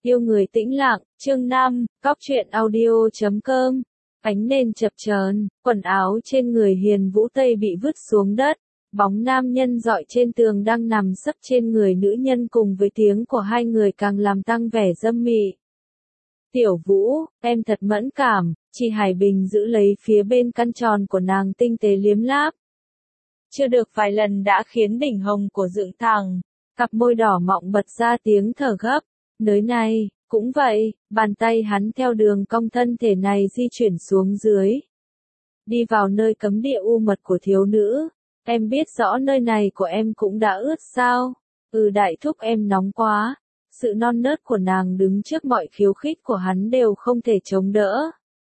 Yêu người tĩnh lặng, chương 5, Cóc truyện audio.com. Ánh nền chập chờn, quần áo trên người Hiền Vũ Tây bị vứt xuống đất, bóng nam nhân dọi trên tường đang nằm sấp trên người nữ nhân cùng với tiếng của hai người càng làm tăng vẻ dâm mị. Tiểu Vũ, em thật mẫn cảm, chị Hải Bình giữ lấy phía bên căn tròn của nàng tinh tế liếm láp. Chưa được vài lần đã khiến đỉnh hồng của dựng thẳng, cặp môi đỏ mọng bật ra tiếng thở gấp. Nơi này, cũng vậy, bàn tay hắn theo đường cong thân thể này di chuyển xuống dưới. Đi vào nơi cấm địa u mật của thiếu nữ. Em biết rõ nơi này của em cũng đã ướt sao? Đại thúc em nóng quá. Sự non nớt của nàng đứng trước mọi khiêu khích của hắn đều không thể chống đỡ.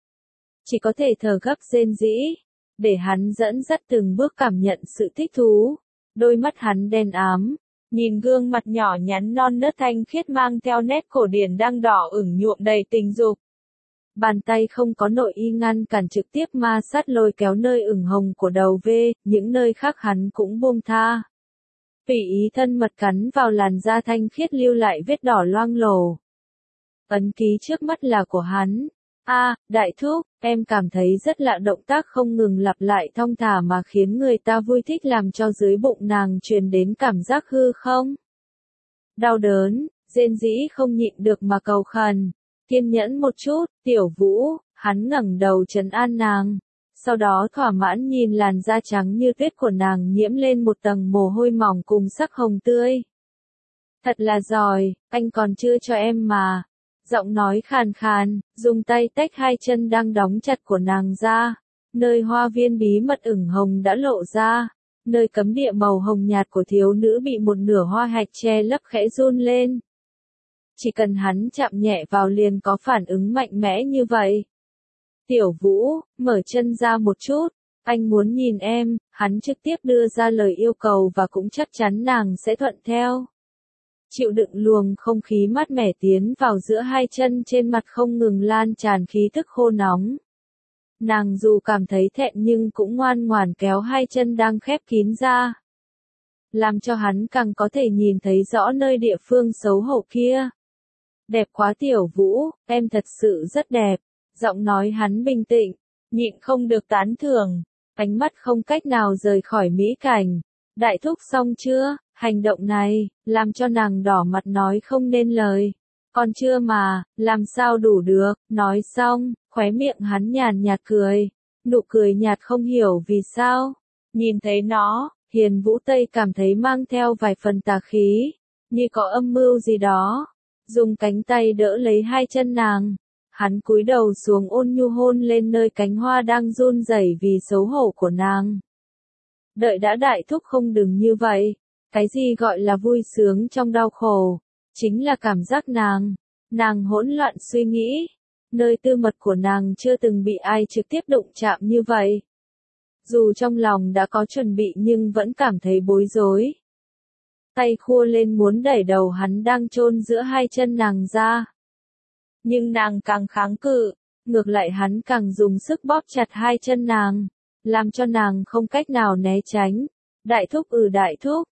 Chỉ có thể thở gấp rên rỉ, để hắn dẫn dắt từng bước cảm nhận sự thích thú. Đôi mắt hắn đen ám. Nhìn gương mặt nhỏ nhắn non nớt thanh khiết mang theo nét cổ điển đang đỏ ửng nhuộm đầy tình dục. Bàn tay không có nội y ngăn cản trực tiếp ma sát lôi kéo nơi ửng hồng của đầu V, những nơi khác hắn cũng buông tha. Tùy ý thân mật cắn vào làn da thanh khiết lưu lại vết đỏ loang lổ. Ấn ký trước mắt là của hắn. Đại thúc, em cảm thấy rất lạ, động tác không ngừng lặp lại thong thả mà khiến người ta vui thích, làm cho dưới bụng nàng truyền đến cảm giác hư không? Đau đớn, rên rỉ không nhịn được mà cầu khẩn. Kiên nhẫn một chút, Tiểu Vũ, hắn ngẩng đầu trấn an nàng. Sau đó thỏa mãn nhìn làn da trắng như tuyết của nàng nhiễm lên một tầng mồ hôi mỏng cùng sắc hồng tươi. Thật là giỏi, anh còn chưa cho em mà. Giọng nói khàn khàn, dùng tay tách hai chân đang đóng chặt của nàng ra. Nơi hoa viên bí mật ửng hồng đã lộ ra. Nơi cấm địa màu hồng nhạt của thiếu nữ bị một nửa hoa hạch che lấp khẽ run lên. Chỉ cần hắn chạm nhẹ vào liền có phản ứng mạnh mẽ như vậy. Tiểu Vũ, mở chân ra một chút. Anh muốn nhìn em, hắn trực tiếp đưa ra lời yêu cầu và cũng chắc chắn nàng sẽ thuận theo. Chịu đựng luồng không khí mát mẻ tiến vào giữa hai chân, trên mặt không ngừng lan tràn khí tức khô nóng. Nàng dù cảm thấy thẹn nhưng cũng ngoan ngoãn kéo hai chân đang khép kín ra. Làm cho hắn càng có thể nhìn thấy rõ nơi địa phương xấu hổ kia. Đẹp quá Tiểu Vũ, em thật sự rất đẹp. Giọng nói hắn bình tĩnh, nhịn không được tán thưởng. Ánh mắt không cách nào rời khỏi mỹ cảnh. Đại thúc xong chưa? Hành động này, làm cho nàng đỏ mặt nói không nên lời. Còn chưa mà, làm sao đủ được, nói xong, khóe miệng hắn nhàn nhạt cười. Nụ cười nhạt không hiểu vì sao. Nhìn thấy nó, Hiền Vũ Tây cảm thấy mang theo vài phần tà khí, như có âm mưu gì đó. Dùng cánh tay đỡ lấy hai chân nàng. Hắn cúi đầu xuống ôn nhu hôn lên nơi cánh hoa đang run rẩy vì xấu hổ của nàng. Đợi đã đại thúc, không đừng như vậy. Cái gì gọi là vui sướng trong đau khổ? Chính là cảm giác nàng hỗn loạn suy nghĩ. Nơi tư mật của nàng chưa từng bị ai trực tiếp đụng chạm như vậy. Dù trong lòng đã có chuẩn bị nhưng vẫn cảm thấy bối rối. Tay khua lên muốn đẩy đầu hắn đang chôn giữa hai chân nàng ra. Nhưng nàng càng kháng cự, ngược lại hắn càng dùng sức bóp chặt hai chân nàng, làm cho nàng không cách nào né tránh. Đại thúc, đại thúc,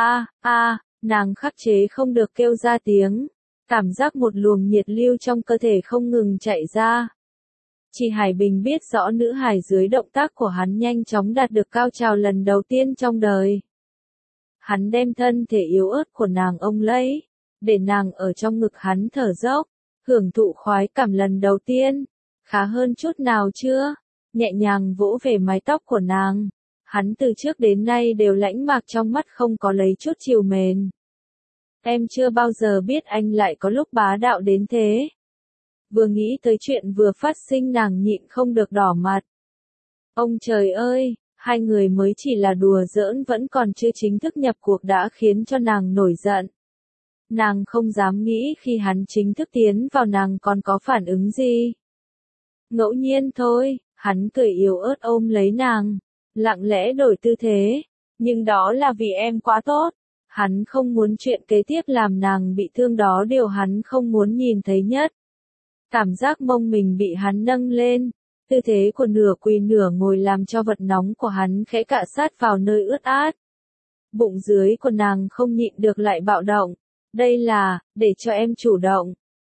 nàng khắc chế không được kêu ra tiếng. Cảm giác một luồng nhiệt lưu trong cơ thể không ngừng chạy ra. Chị Hải Bình biết rõ nữ hài dưới động tác của hắn nhanh chóng đạt được cao trào lần đầu tiên trong đời. Hắn đem thân thể yếu ớt của nàng ôm lấy, để nàng ở trong ngực hắn thở dốc, hưởng thụ khoái cảm lần đầu tiên. Khá hơn chút nào chưa? Nhẹ nhàng vỗ về mái tóc của nàng. Hắn từ trước đến nay đều lãnh mạc, trong mắt không có lấy chút trìu mến. Em chưa bao giờ biết anh lại có lúc bá đạo đến thế. Vừa nghĩ tới chuyện vừa phát sinh nàng nhịn không được đỏ mặt. Ông trời ơi, hai người mới chỉ là đùa giỡn, vẫn còn chưa chính thức nhập cuộc đã khiến cho nàng nổi giận. Nàng không dám nghĩ khi hắn chính thức tiến vào nàng còn có phản ứng gì. Ngẫu nhiên thôi, hắn cười yếu ớt ôm lấy nàng, lặng lẽ đổi tư thế. Nhưng đó là vì em quá tốt. Hắn không muốn chuyện kế tiếp làm nàng bị thương, đó điều hắn không muốn nhìn thấy nhất. Cảm giác mông mình bị hắn nâng lên, tư thế của nửa quỳ nửa ngồi làm cho vật nóng của hắn khẽ cạ sát vào nơi ướt át. Bụng dưới của nàng không nhịn được lại bạo động. Đây là, để cho em chủ động.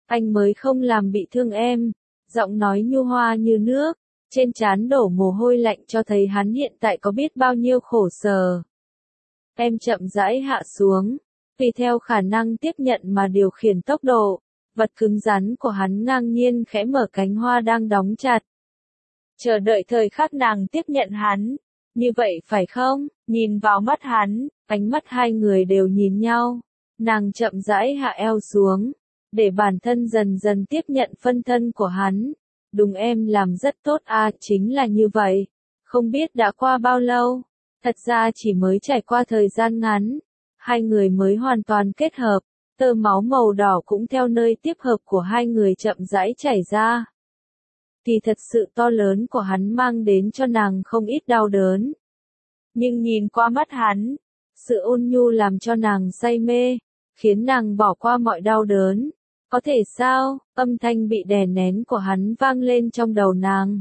Anh mới không làm bị thương em. Giọng nói nhu hòa như nước, trên trán đổ mồ hôi lạnh cho thấy hắn hiện tại có biết bao nhiêu khổ sở. Em chậm rãi hạ xuống, tùy theo khả năng tiếp nhận mà điều khiển tốc độ. Vật cứng rắn của hắn ngang nhiên khẽ mở cánh hoa đang đóng chặt. Chờ đợi thời khắc nàng tiếp nhận hắn. Như vậy phải không? Nhìn vào mắt hắn, ánh mắt hai người đều nhìn nhau. Nàng chậm rãi hạ eo xuống, để bản thân dần dần tiếp nhận phân thân của hắn. Đúng, em làm rất tốt à, chính là như vậy. Không biết đã qua bao lâu, thật ra chỉ mới trải qua thời gian ngắn, hai người mới hoàn toàn kết hợp, tơ máu màu đỏ cũng theo nơi tiếp hợp của hai người chậm rãi chảy ra. Thì thật sự to lớn của hắn mang đến cho nàng không ít đau đớn. Nhưng nhìn qua mắt hắn, sự ôn nhu làm cho nàng say mê, khiến nàng bỏ qua mọi đau đớn. Có thể sao? Âm thanh bị đè nén của hắn vang lên trong đầu nàng.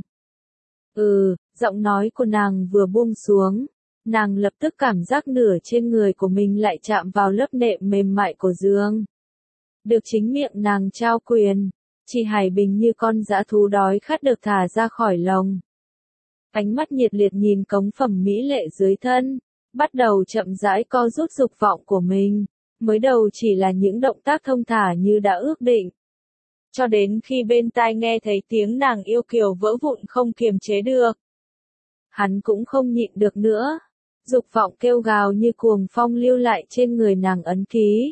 Giọng nói của nàng vừa buông xuống, nàng lập tức cảm giác nửa trên người của mình lại chạm vào lớp nệm mềm mại của giường. Được chính miệng nàng trao quyền, Chi Hải Bình như con dã thú đói khát được thả ra khỏi lồng. Ánh mắt nhiệt liệt nhìn cống phẩm mỹ lệ dưới thân, bắt đầu chậm rãi co rút dục vọng của mình. Mới đầu chỉ là những động tác thông thả như đã ước định. Cho đến khi bên tai nghe thấy tiếng nàng yêu kiều vỡ vụn không kiềm chế được. Hắn cũng không nhịn được nữa. Dục vọng kêu gào như cuồng phong lưu lại trên người nàng ấn ký.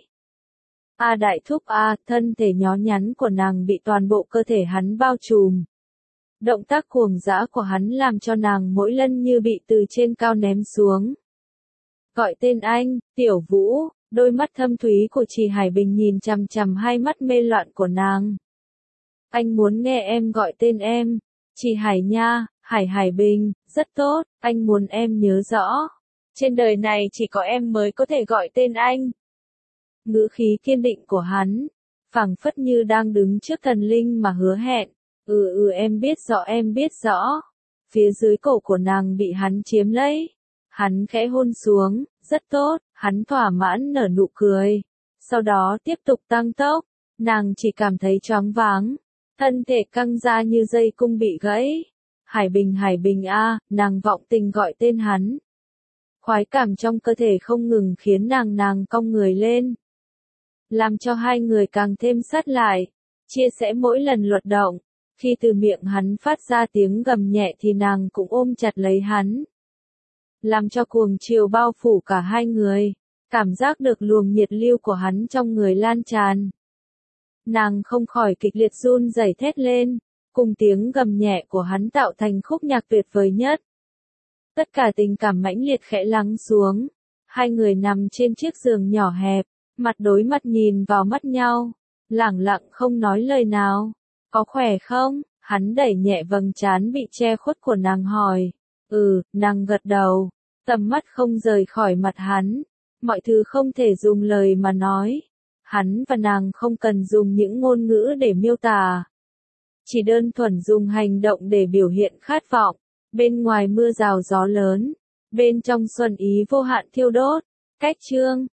Đại thúc thân thể nhó nhắn của nàng bị toàn bộ cơ thể hắn bao trùm. Động tác cuồng dã của hắn làm cho nàng mỗi lần như bị từ trên cao ném xuống. Gọi tên anh, Tiểu Vũ. Đôi mắt thâm thúy của Chi Hải Bình nhìn chằm chằm hai mắt mê loạn của nàng. Anh muốn nghe em gọi tên em. Chi Hải nha, Hải Bình, rất tốt, anh muốn em nhớ rõ. Trên đời này chỉ có em mới có thể gọi tên anh. Ngữ khí kiên định của hắn, phảng phất như đang đứng trước thần linh mà hứa hẹn. Em biết rõ. Phía dưới cổ của nàng bị hắn chiếm lấy. Hắn khẽ hôn xuống, rất tốt, hắn thỏa mãn nở nụ cười. Sau đó tiếp tục tăng tốc, nàng chỉ cảm thấy choáng váng, thân thể căng ra như dây cung bị gãy. Hải Bình nàng vọng tình gọi tên hắn. Khoái cảm trong cơ thể không ngừng khiến nàng cong người lên. Làm cho hai người càng thêm sát lại, chia sẻ mỗi lần luật động. Khi từ miệng hắn phát ra tiếng gầm nhẹ thì nàng cũng ôm chặt lấy hắn. Làm cho cuồng chiều bao phủ cả hai người, cảm giác được luồng nhiệt lưu của hắn trong người lan tràn. Nàng không khỏi kịch liệt run rẩy thét lên, cùng tiếng gầm nhẹ của hắn tạo thành khúc nhạc tuyệt vời nhất. Tất cả tình cảm mãnh liệt khẽ lắng xuống, hai người nằm trên chiếc giường nhỏ hẹp, mặt đối mặt nhìn vào mắt nhau, lẳng lặng không nói lời nào. Có khỏe không? Hắn đẩy nhẹ vầng trán bị che khuất của nàng hỏi. Nàng gật đầu, tầm mắt không rời khỏi mặt hắn. Mọi thứ không thể dùng lời mà nói. Hắn và nàng không cần dùng những ngôn ngữ để miêu tả. Chỉ đơn thuần dùng hành động để biểu hiện khát vọng. Bên ngoài mưa rào gió lớn, bên trong xuân ý vô hạn thiêu đốt. Cách chương